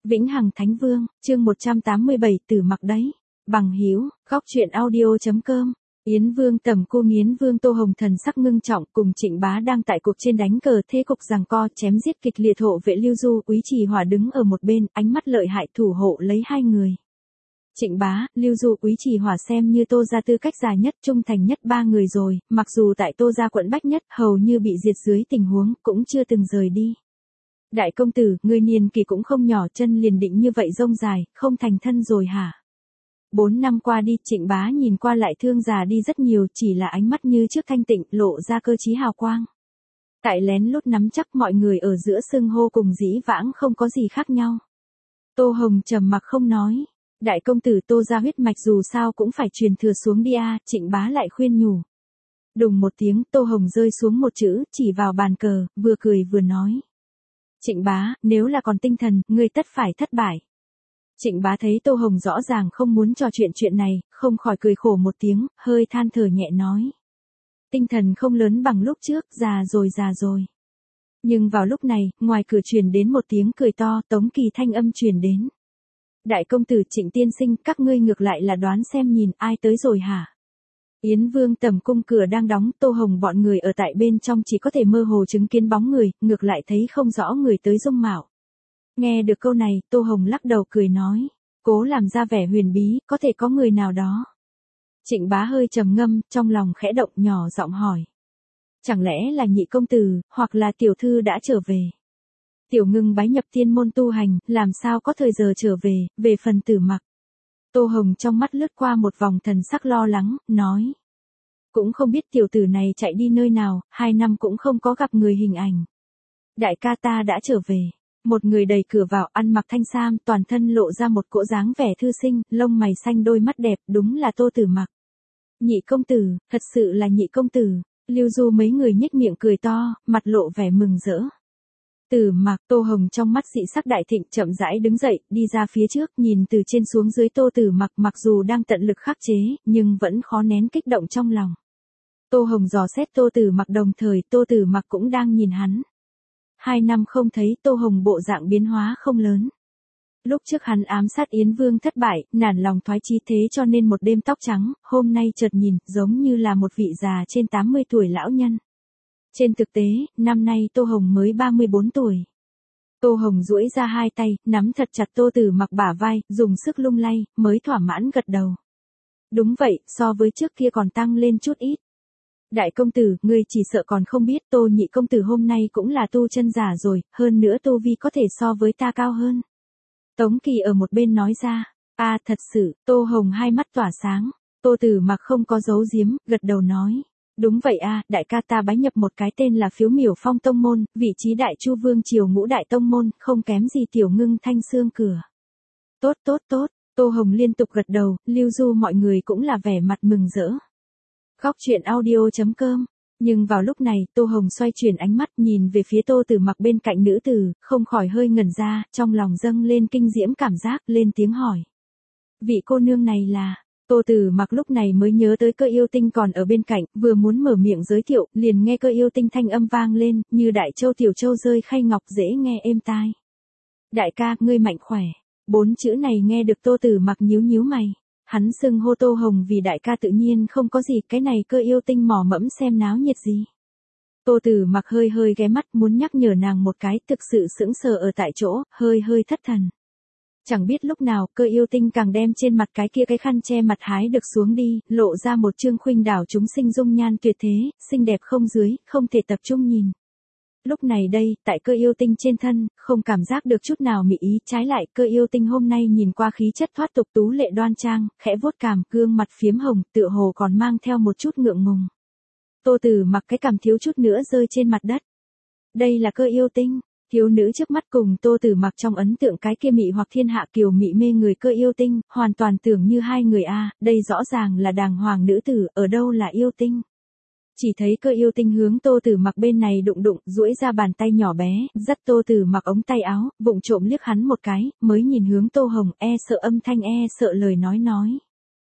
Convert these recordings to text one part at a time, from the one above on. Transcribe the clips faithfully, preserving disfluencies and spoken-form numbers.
Vĩnh Hằng Thánh Vương, chương một trăm tám mươi bảy Tử Mặc đấy. Bằng Hiếu, góc truyện audio chấm com. Yến Vương Tầm Cung. Yến Vương Tô Hồng thần sắc ngưng trọng, cùng Trịnh Bá đang tại cuộc trên đánh cờ, thế cục giằng co chém giết kịch liệt. Hộ vệ Lưu Du, Úy Trì Hỏa đứng ở một bên, ánh mắt lợi hại thủ hộ lấy hai người. Trịnh Bá, Lưu Du, Úy Trì Hỏa xem như Tô gia tư cách già nhất, trung thành nhất ba người rồi, mặc dù tại Tô gia quận bách nhất, hầu như bị diệt dưới tình huống, cũng chưa từng rời đi. Đại công tử, người niên kỳ cũng không nhỏ, chân liền định như vậy rông dài, không thành thân rồi hả? Bốn năm qua đi, Trịnh Bá nhìn qua lại thương già đi rất nhiều, chỉ là ánh mắt như trước thanh tịnh, lộ ra cơ trí hào quang. Tại lén lút nắm chắc mọi người ở giữa xưng hô cùng dĩ vãng không có gì khác nhau. Tô Hồng trầm mặc không nói. Đại công tử, Tô gia huyết mạch dù sao cũng phải truyền thừa xuống đi a, Trịnh Bá lại khuyên nhủ. Đùng một tiếng, Tô Hồng rơi xuống một chữ, chỉ vào bàn cờ, vừa cười vừa nói. Trịnh Bá, nếu là còn tinh thần, ngươi tất phải thất bại. Trịnh Bá thấy Tô Hồng rõ ràng không muốn trò chuyện chuyện này, không khỏi cười khổ một tiếng, hơi than thở nhẹ nói. Tinh thần không lớn bằng lúc trước, già rồi già rồi. Nhưng vào lúc này, ngoài cửa truyền đến một tiếng cười to, Tống Kỳ thanh âm truyền đến. Đại công tử, Trịnh tiên sinh, các ngươi ngược lại là đoán xem nhìn ai tới rồi hả? Yến Vương Tầm Cung cửa đang đóng, Tô Hồng bọn người ở tại bên trong chỉ có thể mơ hồ chứng kiến bóng người, ngược lại thấy không rõ người tới dung mạo. Nghe được câu này, Tô Hồng lắc đầu cười nói, cố làm ra vẻ huyền bí, có thể có người nào đó. Trịnh Bá hơi trầm ngâm, trong lòng khẽ động, nhỏ giọng hỏi. Chẳng lẽ là nhị công tử, hoặc là tiểu thư đã trở về? Tiểu Ngưng bái nhập tiên môn tu hành, làm sao có thời giờ trở về, về phần Tử Mặc. Tô Hồng trong mắt lướt qua một vòng thần sắc lo lắng, nói. Cũng không biết tiểu tử này chạy đi nơi nào, hai năm cũng không có gặp người hình ảnh. Đại ca ta đã trở về. Một người đẩy cửa vào, ăn mặc thanh sam, toàn thân lộ ra một cỗ dáng vẻ thư sinh, lông mày xanh, đôi mắt đẹp, đúng là Tô Tử Mặc. Nhị công tử, thật sự là nhị công tử. Lưu Du mấy người nhếch miệng cười to, mặt lộ vẻ mừng rỡ. Tử Mặc. Tô Hồng trong mắt dị sắc đại thịnh, chậm rãi đứng dậy, đi ra phía trước, nhìn từ trên xuống dưới Tô Tử Mặc, mặc dù đang tận lực khắc chế, nhưng vẫn khó nén kích động trong lòng. Tô Hồng dò xét Tô Tử Mặc, đồng thời Tô Tử Mặc cũng đang nhìn hắn. Hai năm không thấy, Tô Hồng bộ dạng biến hóa không lớn. Lúc trước hắn ám sát Yến Vương thất bại, nản lòng thoái chí, thế cho nên một đêm tóc trắng, hôm nay chợt nhìn, giống như là một vị già trên tám mươi tuổi lão nhân. Trên thực tế, năm nay Tô Hồng mới ba mươi bốn tuổi. Tô Hồng duỗi ra hai tay, nắm thật chặt Tô Tử Mặc bả vai, dùng sức lung lay, mới thỏa mãn gật đầu. Đúng vậy, so với trước kia còn tăng lên chút ít. Đại công tử, ngươi chỉ sợ còn không biết, Tô nhị công tử hôm nay cũng là tu chân giả rồi, hơn nữa tu vi có thể so với ta cao hơn. Tống Kỳ ở một bên nói ra. A à, thật sự. Tô Hồng hai mắt tỏa sáng. Tô Tử Mặc không có giấu giếm, gật đầu nói. Đúng vậy a, à, đại ca ta bái nhập một cái tên là Phiếu Miểu Phong tông môn, vị trí đại chu vương triều ngũ đại tông môn, không kém gì Tiểu Ngưng Thanh Xương cửa. Tốt tốt tốt. Tô Hồng liên tục gật đầu, Lưu Du mọi người cũng là vẻ mặt mừng rỡ. Góc truyện audio chấm com. Nhưng vào lúc này, Tô Hồng xoay chuyển ánh mắt, nhìn về phía Tô Tử Mặc bên cạnh nữ tử, không khỏi hơi ngẩn ra, trong lòng dâng lên kinh diễm cảm giác, lên tiếng hỏi. Vị cô nương này là... Tô Tử Mặc lúc này mới nhớ tới Cơ Yêu Tinh còn ở bên cạnh, vừa muốn mở miệng giới thiệu, liền nghe Cơ Yêu Tinh thanh âm vang lên, như đại châu tiểu châu rơi khay ngọc, dễ nghe êm tai. Đại ca, ngươi mạnh khỏe. Bốn chữ này nghe được Tô Tử Mặc nhíu nhíu mày. Hắn xưng hô Tô Hồng vì đại ca tự nhiên không có gì, cái này Cơ Yêu Tinh mò mẫm xem náo nhiệt gì. Tô Tử Mặc hơi hơi ghé mắt, muốn nhắc nhở nàng một cái, thực sự sững sờ ở tại chỗ, hơi hơi thất thần. Chẳng biết lúc nào, Cơ Yêu Tinh càng đem trên mặt cái kia cái khăn che mặt hái được xuống đi, lộ ra một trương khuynh đảo chúng sinh dung nhan tuyệt thế, xinh đẹp không dưới, không thể tập trung nhìn. Lúc này đây, tại Cơ Yêu Tinh trên thân, không cảm giác được chút nào mị ý, trái lại, Cơ Yêu Tinh hôm nay nhìn qua khí chất thoát tục tú lệ đoan trang, khẽ vuốt cằm, gương mặt phiếm hồng, tựa hồ còn mang theo một chút ngượng ngùng. Tô Tử Mặc cái cằm thiếu chút nữa rơi trên mặt đất. Đây là Cơ Yêu Tinh. Thiếu nữ trước mắt cùng Tô Tử Mặc trong ấn tượng cái kia mị hoặc thiên hạ kiều mị mê người Cơ Yêu Tinh, hoàn toàn tưởng như hai người a, à, đây rõ ràng là đàng hoàng nữ tử, ở đâu là yêu tinh. Chỉ thấy Cơ Yêu Tinh hướng Tô Tử Mặc bên này đụng đụng, duỗi ra bàn tay nhỏ bé, dắt Tô Tử Mặc ống tay áo, vụng trộm liếc hắn một cái, mới nhìn hướng Tô Hồng, e sợ âm thanh e sợ lời nói nói.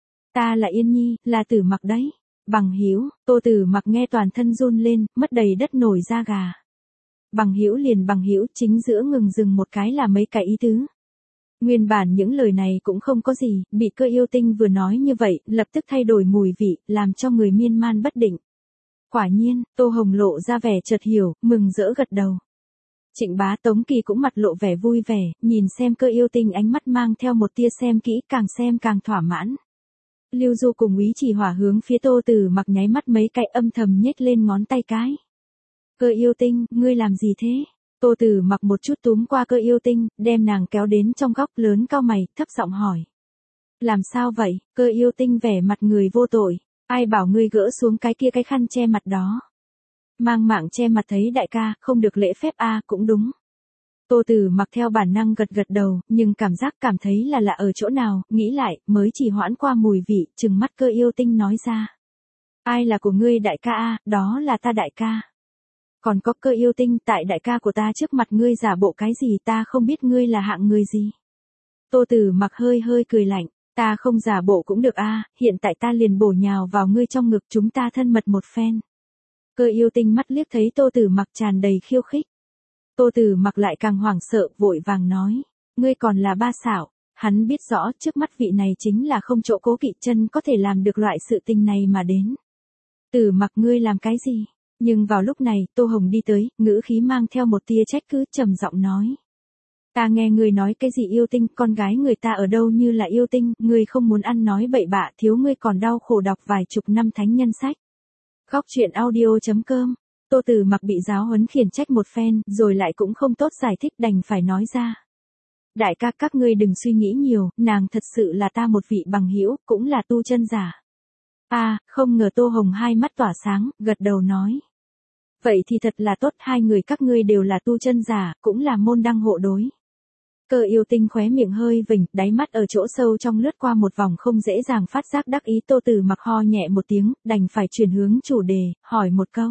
Ta là Yên Nhi, là Tử Mặc đấy. Bằng Hiếu. Tô Tử Mặc nghe toàn thân run lên, mất đầy đất nổi da gà. Bằng Hữu liền Bằng Hữu, chính giữa ngừng dừng một cái là mấy cái ý tứ. Nguyên bản những lời này cũng không có gì, bị Cơ Yêu Tinh vừa nói như vậy, lập tức thay đổi mùi vị, làm cho người miên man bất định. Quả nhiên, Tô Hồng lộ ra vẻ chợt hiểu, mừng rỡ gật đầu. Trịnh Bá Tống Kỳ cũng mặt lộ vẻ vui vẻ, nhìn xem Cơ Yêu Tinh ánh mắt mang theo một tia xem kỹ, càng xem càng thỏa mãn. Lưu Du cùng Úy Chỉ Hỏa hướng phía Tô Tử Mặc nháy mắt mấy cái, âm thầm nhếch lên ngón tay cái. Cơ Yêu Tinh, ngươi làm gì thế? Tô Tử Mặc một chút túm qua Cơ Yêu Tinh, đem nàng kéo đến trong góc, lớn cau mày, thấp giọng hỏi. Làm sao vậy? Cơ Yêu Tinh vẻ mặt người vô tội. Ai bảo ngươi gỡ xuống cái kia cái khăn che mặt đó? Mang mạng che mặt thấy đại ca, không được lễ phép a, à, cũng đúng. Tô Tử Mặc theo bản năng gật gật đầu, nhưng cảm giác cảm thấy là lạ ở chỗ nào, nghĩ lại, mới chỉ hoãn qua mùi vị, trừng mắt Cơ Yêu Tinh nói ra. Ai là của ngươi đại ca a, à, đó là ta đại ca. Còn có Cơ Yêu Tinh, tại đại ca của ta trước mặt ngươi giả bộ cái gì, ta không biết ngươi là hạng người gì. Tô Tử Mặc hơi hơi cười lạnh, ta không giả bộ cũng được a, à, hiện tại ta liền bổ nhào vào ngươi trong ngực, chúng ta thân mật một phen. Cơ Yêu Tinh mắt liếc thấy Tô Tử Mặc tràn đầy khiêu khích. Tô Tử Mặc lại càng hoảng sợ, vội vàng nói, ngươi còn là ba xảo. Hắn biết rõ trước mắt vị này chính là không chỗ cố kỵ chân có thể làm được loại sự tình này mà đến. Tử Mặc, ngươi làm cái gì? Nhưng vào lúc này, Tô Hồng đi tới, ngữ khí mang theo một tia trách cứ, trầm giọng nói. Ta nghe ngươi nói cái gì yêu tinh, con gái người ta ở đâu như là yêu tinh, ngươi không muốn ăn nói bậy bạ, thiếu ngươi còn đau khổ đọc vài chục năm thánh nhân sách. Góc truyện audio chấm com. Tô Tử Mặc bị giáo huấn khiển trách một phen, rồi lại cũng không tốt giải thích, đành phải nói ra. Đại ca, các ngươi đừng suy nghĩ nhiều, nàng thật sự là ta một vị bằng hữu, cũng là tu chân giả. À, không ngờ. Tô Hồng hai mắt tỏa sáng, gật đầu nói. Vậy thì thật là tốt, hai người các ngươi đều là tu chân giả, cũng là môn đăng hộ đối. Cơ Yêu Tinh khóe miệng hơi vểnh, đáy mắt ở chỗ sâu trong lướt qua một vòng không dễ dàng phát giác đắc ý. Tô Tử Mặc ho nhẹ một tiếng, đành phải chuyển hướng chủ đề, hỏi một câu.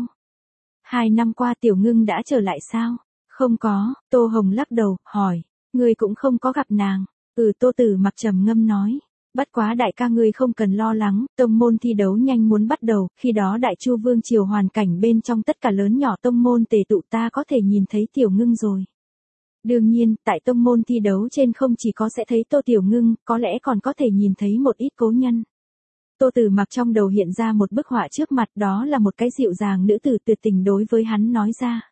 Hai năm qua Tiểu Ngưng đã trở lại sao? Không có. Tô Hồng lắc đầu, hỏi. Ngươi cũng không có gặp nàng. Ừ. Tô Tử Mặc trầm ngâm nói. Bất quá đại ca ngươi không cần lo lắng, tông môn thi đấu nhanh muốn bắt đầu, khi đó Đại Chu Vương triều hoàn cảnh bên trong tất cả lớn nhỏ tông môn tề tụ, ta có thể nhìn thấy Tiểu Ngưng rồi. Đương nhiên, tại tông môn thi đấu trên không chỉ có sẽ thấy Tô Tiểu Ngưng, có lẽ còn có thể nhìn thấy một ít cố nhân. Tô Tử Mặc trong đầu hiện ra một bức họa trước mặt, đó là một cái dịu dàng nữ tử tuyệt tình đối với hắn nói ra.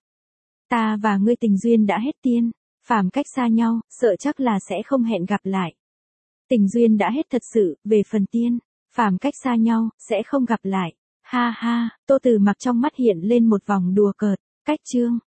Ta và ngươi tình duyên đã hết tiên, phàm cách xa nhau, sợ chắc là sẽ không hẹn gặp lại. Tình duyên đã hết thật sự, về phần tiên, phàm cách xa nhau, sẽ không gặp lại. Ha ha. Tô Tử Mặc trong mắt hiện lên một vòng đùa cợt. Cách chương